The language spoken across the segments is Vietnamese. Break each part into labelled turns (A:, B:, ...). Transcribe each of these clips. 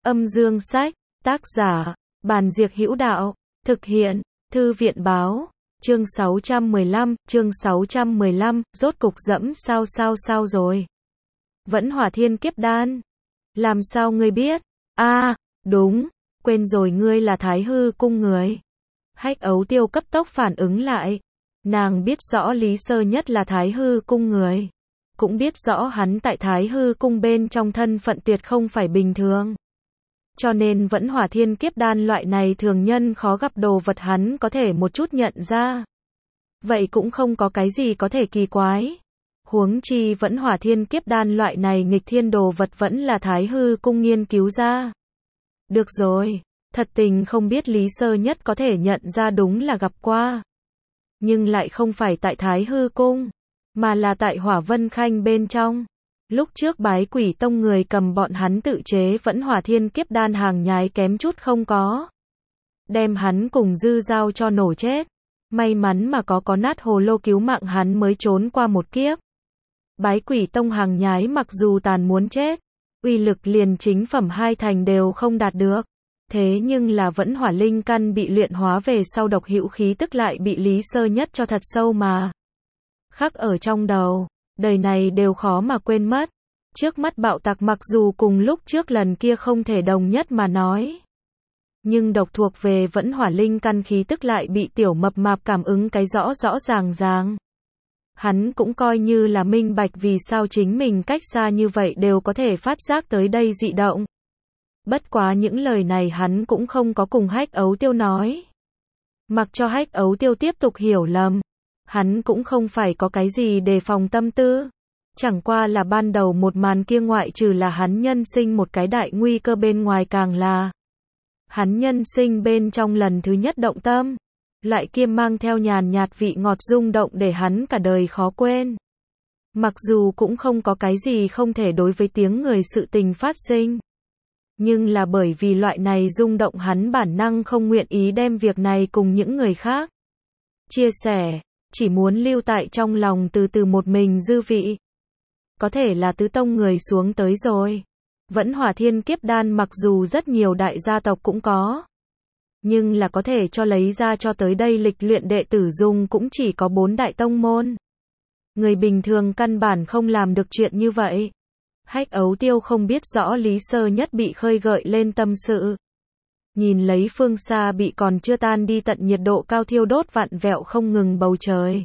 A: Âm dương sách, tác giả, Bàn Diệc Hữu Đạo, thực hiện, Thư viện báo, chương 615, rốt cục dẫm sao rồi. Vẫn Hỏa Thiên Kiếp Đan. Làm sao ngươi biết? Đúng, quên rồi ngươi là Thái Hư cung người. Hách Ấu Tiêu cấp tốc phản ứng lại. Nàng biết rõ Lý Sơ Nhất là Thái Hư cung người. Cũng biết rõ hắn tại Thái Hư cung bên trong thân phận tuyệt không phải bình thường. Cho nên Vẫn Hỏa Thiên Kiếp Đan loại này thường nhân khó gặp đồ vật hắn có thể một chút nhận ra. Vậy cũng không có cái gì có thể kỳ quái. Huống chi Vẫn Hỏa Thiên Kiếp Đan loại này nghịch thiên đồ vật vẫn là Thái Hư cung nghiên cứu ra. Được rồi, thật tình không biết Lý Sơ Nhất có thể nhận ra đúng là gặp qua. Nhưng lại không phải tại Thái Hư cung, mà là tại Hỏa Vân Khanh bên trong. Lúc trước Bái Quỷ Tông người cầm bọn hắn tự chế Vẫn Hỏa Thiên Kiếp Đan hàng nhái kém chút không có. Đem hắn cùng Dư Giao cho nổ chết. May mắn mà có nát hồ lô cứu mạng hắn mới trốn qua một kiếp. Bái Quỷ Tông hàng nhái mặc dù tàn muốn chết, uy lực liền chính phẩm 2 thành đều không đạt được. Thế nhưng là Vẫn Hỏa Linh Căn bị luyện hóa về sau độc hữu khí tức lại bị Lý Sơ Nhất cho thật sâu mà khắc ở trong đầu, đời này đều khó mà quên mất. Trước mắt bạo tặc mặc dù cùng lúc trước lần kia không thể đồng nhất mà nói, nhưng độc thuộc về Vẫn Hỏa Linh Căn khí tức lại bị tiểu mập mạp cảm ứng cái rõ ràng. Hắn cũng coi như là minh bạch vì sao chính mình cách xa như vậy đều có thể phát giác tới đây dị động. Bất quá những lời này hắn cũng không có cùng Hách Ấu Tiêu nói. Mặc cho Hách Ấu Tiêu tiếp tục hiểu lầm, hắn cũng không phải có cái gì đề phòng tâm tư. Chẳng qua là ban đầu một màn kia ngoại trừ là hắn nhân sinh một cái đại nguy cơ bên ngoài càng là hắn nhân sinh bên trong lần thứ nhất động tâm. Loại kia mang theo nhàn nhạt vị ngọt rung động để hắn cả đời khó quên. Mặc dù cũng không có cái gì không thể đối với tiếng người sự tình phát sinh. Nhưng là bởi vì loại này rung động hắn bản năng không nguyện ý đem việc này cùng những người khác chia sẻ, chỉ muốn lưu tại trong lòng từ từ một mình dư vị. Có thể là tứ tông người xuống tới rồi. Vẫn Hỏa Thiên Kiếp Đan mặc dù rất nhiều đại gia tộc cũng có, nhưng là có thể cho lấy ra cho tới đây lịch luyện đệ tử dùng cũng chỉ có 4 đại tông môn. Người bình thường căn bản không làm được chuyện như vậy. Hách Ấu Tiêu không biết rõ Lý Sơ Nhất bị khơi gợi lên tâm sự. Nhìn lấy phương xa bị còn chưa tan đi tận nhiệt độ cao thiêu đốt vặn vẹo không ngừng bầu trời.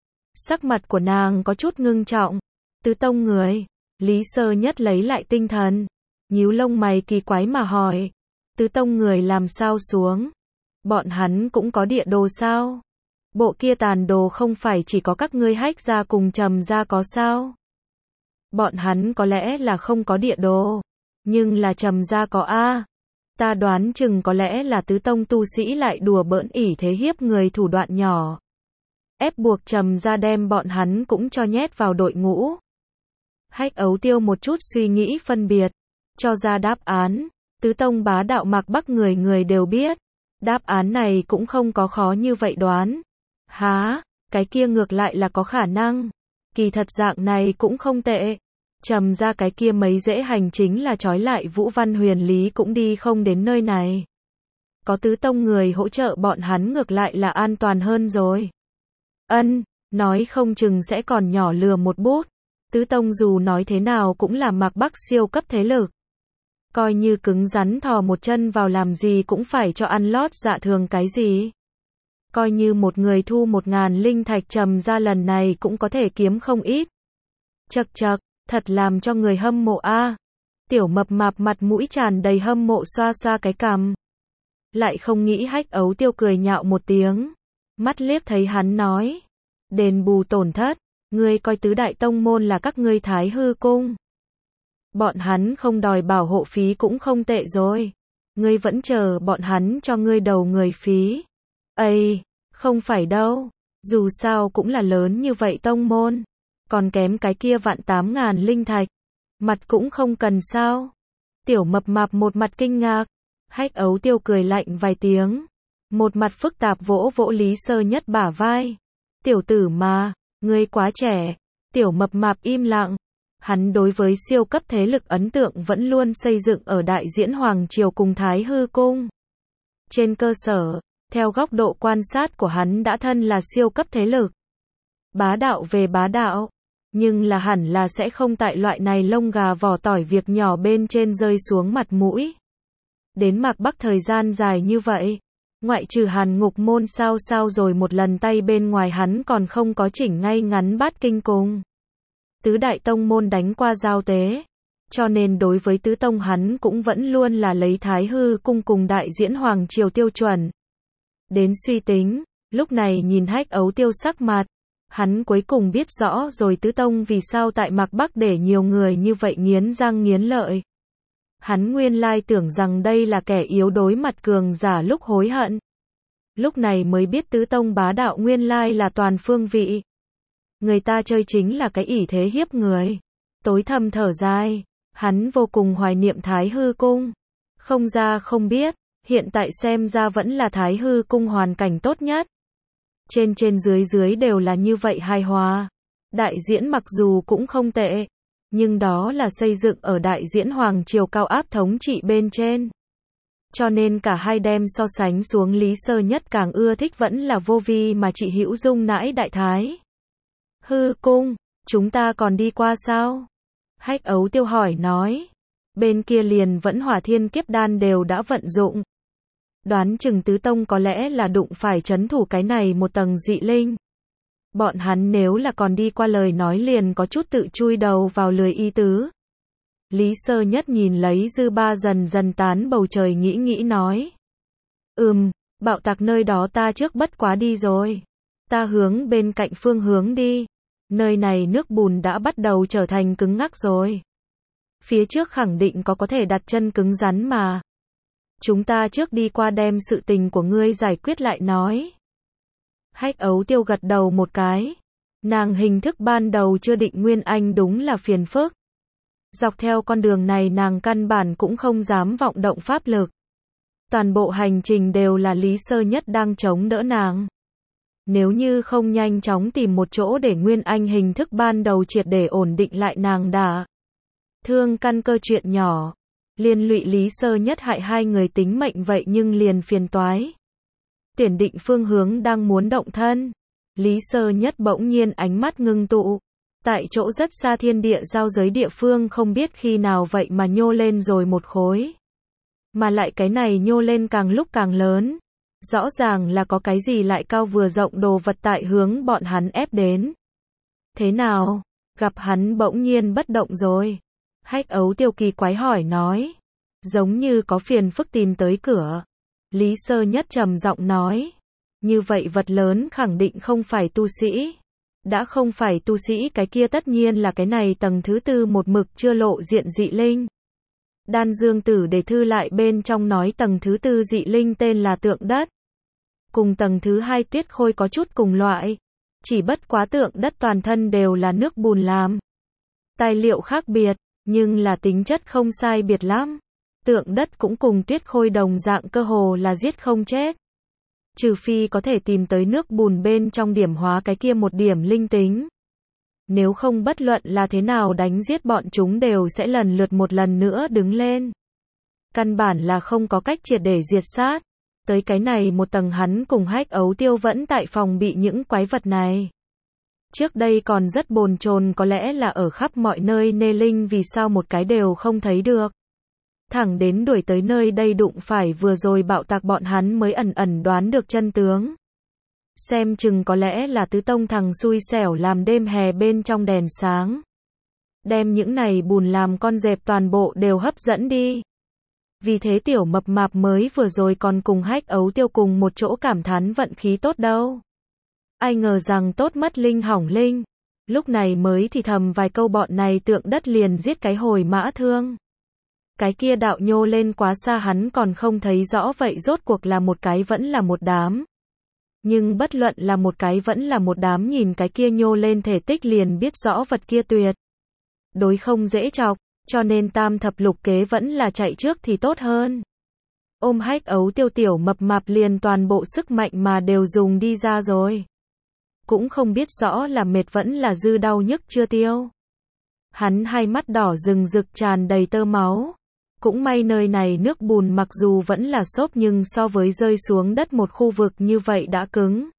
A: Sắc mặt của nàng có chút ngưng trọng. Tứ tông người, Lý Sơ Nhất lấy lại tinh thần, nhíu lông mày kỳ quái mà hỏi. Tứ tông người làm sao xuống? Bọn hắn cũng có địa đồ sao? Bộ kia tàn đồ không phải chỉ có các ngươi Hách gia cùng Trầm gia có sao? Bọn hắn có lẽ là không có địa đồ, nhưng là Trầm gia có a. Ta đoán chừng có lẽ là tứ tông tu sĩ lại đùa bỡn ỷ thế hiếp người thủ đoạn nhỏ, ép buộc Trầm gia đem bọn hắn cũng cho nhét vào đội ngũ. Hách Ấu Tiêu một chút suy nghĩ phân biệt, cho ra đáp án. Tứ tông bá đạo Mạc Bắc người người đều biết. Đáp án này cũng không có khó như vậy đoán. Cái kia ngược lại là có khả năng. Kỳ thật dạng này cũng không tệ. Trầm ra cái kia mấy dễ hành chính là trói lại Vũ Văn Huyền Lý cũng đi không đến nơi này. Có tứ tông người hỗ trợ bọn hắn ngược lại là an toàn hơn rồi. Nói không chừng sẽ còn nhỏ lừa một bút. Tứ tông dù nói thế nào cũng là Mạc Bắc siêu cấp thế lực. Coi như cứng rắn thò một chân vào làm gì cũng phải cho ăn lót dạ thường cái gì. Coi như một người thu 1000 linh thạch Trầm ra lần này cũng có thể kiếm không ít. Chậc, thật làm cho người hâm mộ a. Tiểu mập mạp mặt mũi tràn đầy hâm mộ xoa xoa cái cằm. Lại không nghĩ Hách Ấu Tiêu cười nhạo một tiếng. Mắt liếc thấy hắn nói. Đền bù tổn thất, ngươi coi tứ đại tông môn là các ngươi Thái Hư cung. Bọn hắn không đòi bảo hộ phí cũng không tệ rồi. Ngươi vẫn chờ bọn hắn cho ngươi đầu người phí. Không phải đâu. Dù sao cũng là lớn như vậy tông môn. Còn kém cái kia 8.000 linh thạch. Mặt cũng không cần sao. Tiểu mập mạp một mặt kinh ngạc. Hách Ấu Tiêu cười lạnh vài tiếng. Một mặt phức tạp vỗ Lý Sơ Nhất bả vai. Tiểu tử mà, ngươi quá trẻ. Tiểu mập mạp im lặng. Hắn đối với siêu cấp thế lực ấn tượng vẫn luôn xây dựng ở Đại Diễn Hoàng Triều cùng Thái Hư Cung. Trên cơ sở, theo góc độ quan sát của hắn đã thân là siêu cấp thế lực. Bá đạo về bá đạo, nhưng là hẳn là sẽ không tại loại này lông gà vỏ tỏi việc nhỏ bên trên rơi xuống mặt mũi. Đến Mạc Bắc thời gian dài như vậy, ngoại trừ Hàn Ngục Môn sao rồi một lần tay bên ngoài hắn còn không có chỉnh ngay ngắn Bát Kinh cùng tứ đại tông môn đánh qua giao tế, cho nên đối với tứ tông hắn cũng vẫn luôn là lấy Thái Hư Cung cùng Đại Diễn Hoàng Triều tiêu chuẩn. Đến suy tính, lúc này nhìn Hách Ấu Tiêu sắc mặt, hắn cuối cùng biết rõ rồi tứ tông vì sao tại Mạc Bắc để nhiều người như vậy nghiến răng nghiến lợi. Hắn nguyên lai tưởng rằng đây là kẻ yếu đối mặt cường giả lúc hối hận. Lúc này mới biết tứ tông bá đạo nguyên lai là toàn phương vị. Người ta chơi chính là cái ỷ thế hiếp người. Tối thầm thở dài, hắn vô cùng hoài niệm Thái Hư Cung. Không ra không biết, hiện tại xem ra vẫn là Thái Hư Cung hoàn cảnh tốt nhất. Trên dưới đều là như vậy hài hòa. Đại diễn mặc dù cũng không tệ, nhưng đó là xây dựng ở Đại Diễn Hoàng Triều cao áp thống trị bên trên. Cho nên cả hai đem so sánh xuống, Lý Sơ Nhất càng ưa thích vẫn là vô vi mà chị Hữu Dung nãi Đại Thái Hư Cung. Chúng ta còn đi qua sao? Hách Ấu Tiêu hỏi nói. Bên kia liền vẫn Hỏa Thiên Kiếp Đan đều đã vận dụng. Đoán chừng tứ tông có lẽ là đụng phải trấn thủ cái này một tầng dị linh. Bọn hắn nếu là còn đi qua lời nói liền có chút tự chui đầu vào lưới ý tứ. Lý Sơ Nhất nhìn lấy dư ba dần dần tán bầu trời nghĩ nói. Bạo tạc nơi đó ta trước bất quá đi rồi. Ta hướng bên cạnh phương hướng đi. Nơi này nước bùn đã bắt đầu trở thành cứng ngắc rồi. Phía trước khẳng định có thể đặt chân cứng rắn mà. Chúng ta trước đi qua đem sự tình của ngươi giải quyết lại nói. Hách Ấu Tiêu gật đầu một cái. Nàng hình thức ban đầu chưa định Nguyên Anh đúng là phiền phức. Dọc theo con đường này nàng căn bản cũng không dám vọng động pháp lực. Toàn bộ hành trình đều là Lý Sơ Nhất đang chống đỡ nàng. Nếu như không nhanh chóng tìm một chỗ để Nguyên Anh hình thức ban đầu triệt để ổn định lại nàng đã thương căn cơ chuyện nhỏ. Liên lụy Lý Sơ Nhất hại hai người tính mệnh vậy nhưng liền phiền toái. Tiền định phương hướng đang muốn động thân. Lý Sơ Nhất bỗng nhiên ánh mắt ngưng tụ. Tại chỗ rất xa thiên địa giao giới địa phương không biết khi nào vậy mà nhô lên rồi một khối. Mà lại cái này nhô lên càng lúc càng lớn. Rõ ràng là có cái gì lại cao vừa rộng đồ vật tại hướng bọn hắn ép đến. Thế nào? Gặp hắn bỗng nhiên bất động rồi. Hách Ấu Tiêu kỳ quái hỏi nói. Giống như có phiền phức tìm tới cửa. Lý Sơ Nhất trầm giọng nói. Như vậy vật lớn khẳng định không phải tu sĩ. Đã không phải tu sĩ cái kia tất nhiên là cái này tầng thứ tư một mực chưa lộ diện dị linh. Đan Dương Tử để thư lại bên trong nói tầng thứ tư dị linh tên là Tượng Đất. Cùng tầng thứ hai Tuyết Khôi có chút cùng loại. Chỉ bất quá Tượng Đất toàn thân đều là nước bùn làm. Tài liệu khác biệt, nhưng là tính chất không sai biệt lắm. Tượng Đất cũng cùng Tuyết Khôi đồng dạng cơ hồ là giết không chết. Trừ phi có thể tìm tới nước bùn bên trong điểm hóa cái kia một điểm linh tính. Nếu không bất luận là thế nào đánh giết bọn chúng đều sẽ lần lượt một lần nữa đứng lên. Căn bản là không có cách triệt để diệt sát. Tới cái này một tầng hắn cùng Hách Ấu Tiêu vẫn tại phòng bị những quái vật này. Trước đây còn rất bồn chồn có lẽ là ở khắp mọi nơi nê linh vì sao một cái đều không thấy được. Thẳng đến đuổi tới nơi đây đụng phải vừa rồi bạo tạc bọn hắn mới ẩn đoán được chân tướng. Xem chừng có lẽ là tứ tông thằng xui xẻo làm đêm hè bên trong đèn sáng. Đem những này bùn làm con dẹp toàn bộ đều hấp dẫn đi. Vì thế tiểu mập mạp mới vừa rồi còn cùng Hách Ấu Tiêu cùng một chỗ cảm thán vận khí tốt đâu. Ai ngờ rằng tốt mất linh hỏng linh. Lúc này mới thì thầm vài câu bọn này Tượng Đất liền giết cái hồi mã thương. Cái kia đạo nhô lên quá xa hắn còn không thấy rõ vậy rốt cuộc là một cái vẫn là một đám. Nhưng bất luận là một cái vẫn là một đám nhìn cái kia nhô lên thể tích liền biết rõ vật kia tuyệt. Đối không dễ chọc, cho nên tam thập lục kế vẫn là chạy trước thì tốt hơn. Ôm Hách Ấu Tiêu tiểu mập mạp liền toàn bộ sức mạnh mà đều dùng đi ra rồi. Cũng không biết rõ là mệt vẫn là dư đau nhức chưa tiêu. Hắn hai mắt đỏ rừng rực tràn đầy tơ máu. Cũng may nơi này nước bùn mặc dù vẫn là xốp nhưng so với rơi xuống đất một khu vực như vậy đã cứng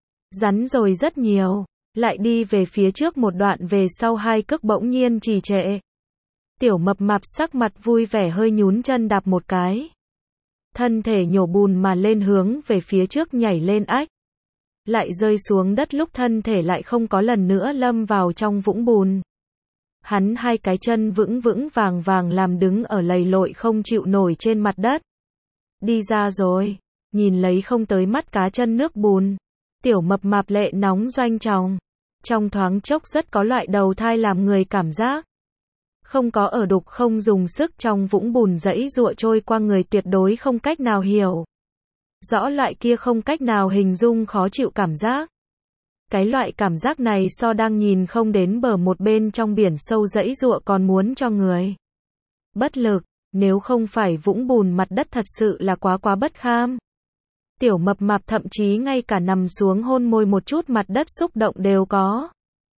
A: rắn rồi rất nhiều. Lại đi về phía trước một đoạn về sau hai cước bỗng nhiên trì trệ. Tiểu mập mạp sắc mặt vui vẻ hơi nhún chân đạp một cái. Thân thể nhổ bùn mà lên hướng về phía trước nhảy lên ách. Lại rơi xuống đất lúc thân thể lại không có lần nữa lâm vào trong vũng bùn. Hắn hai cái chân vững vững vàng vàng làm đứng ở lầy lội không chịu nổi trên mặt đất. Đi ra rồi, nhìn lấy không tới mắt cá chân nước bùn. Tiểu mập mạp lệ nóng doanh tròng. Trong thoáng chốc rất có loại đầu thai làm người cảm giác. Không có ở đục không dùng sức trong vũng bùn dẫy dụa trôi qua người tuyệt đối không cách nào hiểu. Rõ loại kia không cách nào hình dung khó chịu cảm giác. Cái loại cảm giác này so đang nhìn không đến bờ một bên trong biển sâu dẫy dụa còn muốn cho người bất lực, nếu không phải vũng bùn mặt đất thật sự là quá bất kham. Tiểu mập mạp thậm chí ngay cả nằm xuống hôn môi một chút mặt đất xúc động đều có.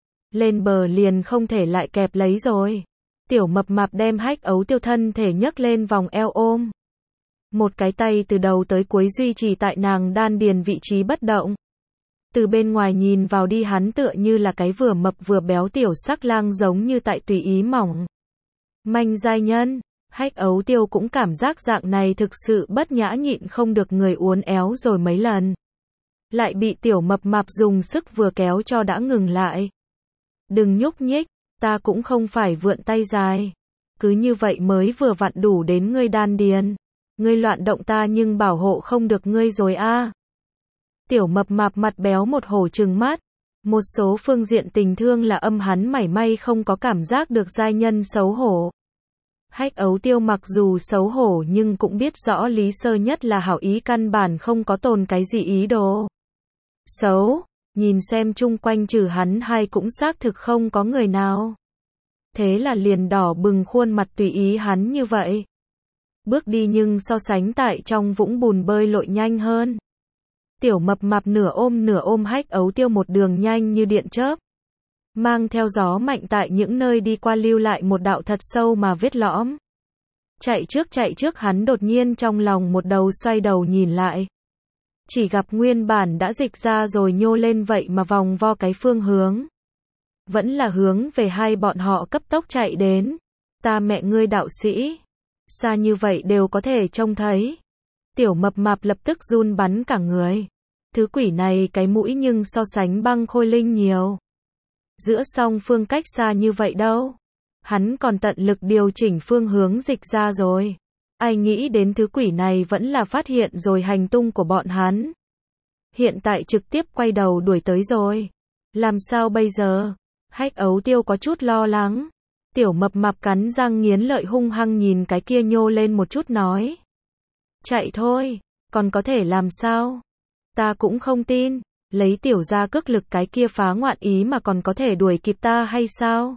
A: Lên bờ liền không thể lại kẹp lấy rồi. Tiểu mập mạp đem Hách Ấu Tiêu thân thể nhấc lên vòng eo ôm. Một cái tay từ đầu tới cuối duy trì tại nàng đan điền vị trí bất động. Từ bên ngoài nhìn vào đi hắn tựa như là cái vừa mập vừa béo tiểu sắc lang giống như tại tùy ý mỏng manh giai nhân. Hách Ấu Tiêu cũng cảm giác dạng này thực sự bất nhã nhịn không được người uốn éo rồi mấy lần. Lại bị tiểu mập mạp dùng sức vừa kéo cho đã ngừng lại. Đừng nhúc nhích, ta cũng không phải vượn tay dài. Cứ như vậy mới vừa vặn đủ đến ngươi đan điền. Ngươi loạn động ta nhưng bảo hộ không được ngươi rồi a. Tiểu mập mạp mặt béo một hổ trừng mắt. Một số phương diện tình thương là âm hắn mảy may không có cảm giác được giai nhân xấu hổ. Hách Ấu Tiêu mặc dù xấu hổ nhưng cũng biết rõ Lý Sơ Nhất là hảo ý căn bản không có tồn cái gì ý đồ xấu, nhìn xem chung quanh trừ hắn hai cũng xác thực không có người nào. Thế là liền đỏ bừng khuôn mặt tùy ý hắn như vậy. Bước đi nhưng so sánh tại trong vũng bùn bơi lội nhanh hơn. Tiểu mập mạp nửa ôm Hách Ấu Tiêu một đường nhanh như điện chớp. Mang theo gió mạnh tại những nơi đi qua lưu lại một đạo thật sâu mà vết lõm. Chạy trước hắn đột nhiên trong lòng một đầu xoay đầu nhìn lại. Chỉ gặp nguyên bản đã dịch ra rồi nhô lên vậy mà vòng vo cái phương hướng. Vẫn là hướng về hai bọn họ cấp tốc chạy đến. Ta mẹ ngươi đạo sĩ. Xa như vậy đều có thể trông thấy. Tiểu mập mạp lập tức run bắn cả người. Thứ quỷ này cái mũi nhưng so sánh Băng Khôi Linh nhiều. Giữa song phương cách xa như vậy đâu. Hắn còn tận lực điều chỉnh phương hướng dịch ra rồi. Ai nghĩ đến thứ quỷ này vẫn là phát hiện rồi hành tung của bọn hắn. Hiện tại trực tiếp quay đầu đuổi tới rồi. Làm sao bây giờ? Hách Ấu Tiêu có chút lo lắng. Tiểu mập mạp cắn răng nghiến lợi hung hăng nhìn cái kia nhô lên một chút nói. Chạy thôi, còn có thể làm sao? Ta cũng không tin. Lấy tiểu gia cước lực cái kia phá ngoạn ý mà còn có thể đuổi kịp ta hay sao?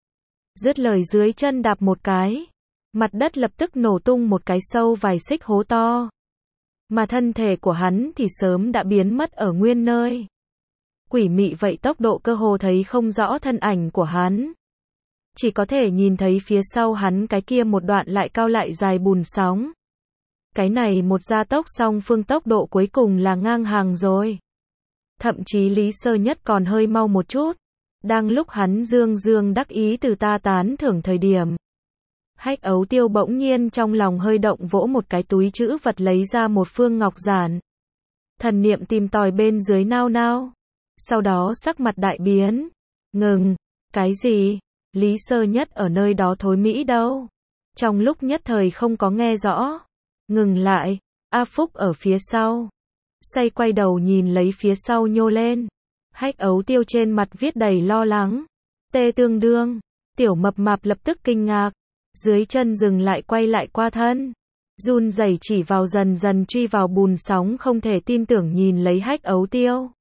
A: Dứt lời dưới chân đạp một cái. Mặt đất lập tức nổ tung một cái sâu vài xích hố to. Mà thân thể của hắn thì sớm đã biến mất ở nguyên nơi. Quỷ mị vậy tốc độ cơ hồ thấy không rõ thân ảnh của hắn. Chỉ có thể nhìn thấy phía sau hắn cái kia một đoạn lại cao lại dài bùn sóng. Cái này một gia tốc song phương tốc độ cuối cùng là ngang hàng rồi. Thậm chí Lý Sơ Nhất còn hơi mau một chút. Đang lúc hắn dương đắc ý từ ta tán thưởng thời điểm. Hách Ấu Tiêu bỗng nhiên trong lòng hơi động vỗ một cái túi trữ vật lấy ra một phương ngọc giản. Thần niệm tìm tòi bên dưới nao nao. Sau đó sắc mặt đại biến. Ngừng. Cái gì? Lý Sơ Nhất ở nơi đó thối mỹ đâu? Trong lúc nhất thời không có nghe rõ. Ngừng lại. A Phúc ở phía sau. Say quay đầu nhìn lấy phía sau nhô lên. Hách Ấu Tiêu trên mặt viết đầy lo lắng. Tê tương đương. Tiểu mập mạp lập tức kinh ngạc. Dưới chân dừng lại quay lại qua thân. Run rẩy chỉ vào dần dần truy vào bùn sóng không thể tin tưởng nhìn lấy Hách Ấu Tiêu.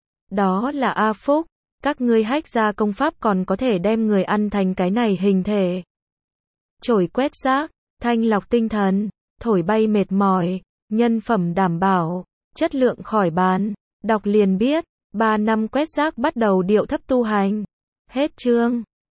A: Đó là A Phúc. Các ngươi hách ra công pháp còn có thể đem người ăn thành cái này hình thể. Chổi quét rác, thanh lọc tinh thần, thổi bay mệt mỏi, nhân phẩm đảm bảo, chất lượng khỏi bán. Đọc liền biết, 3 năm quét rác bắt đầu điệu thấp tu hành. Hết chương.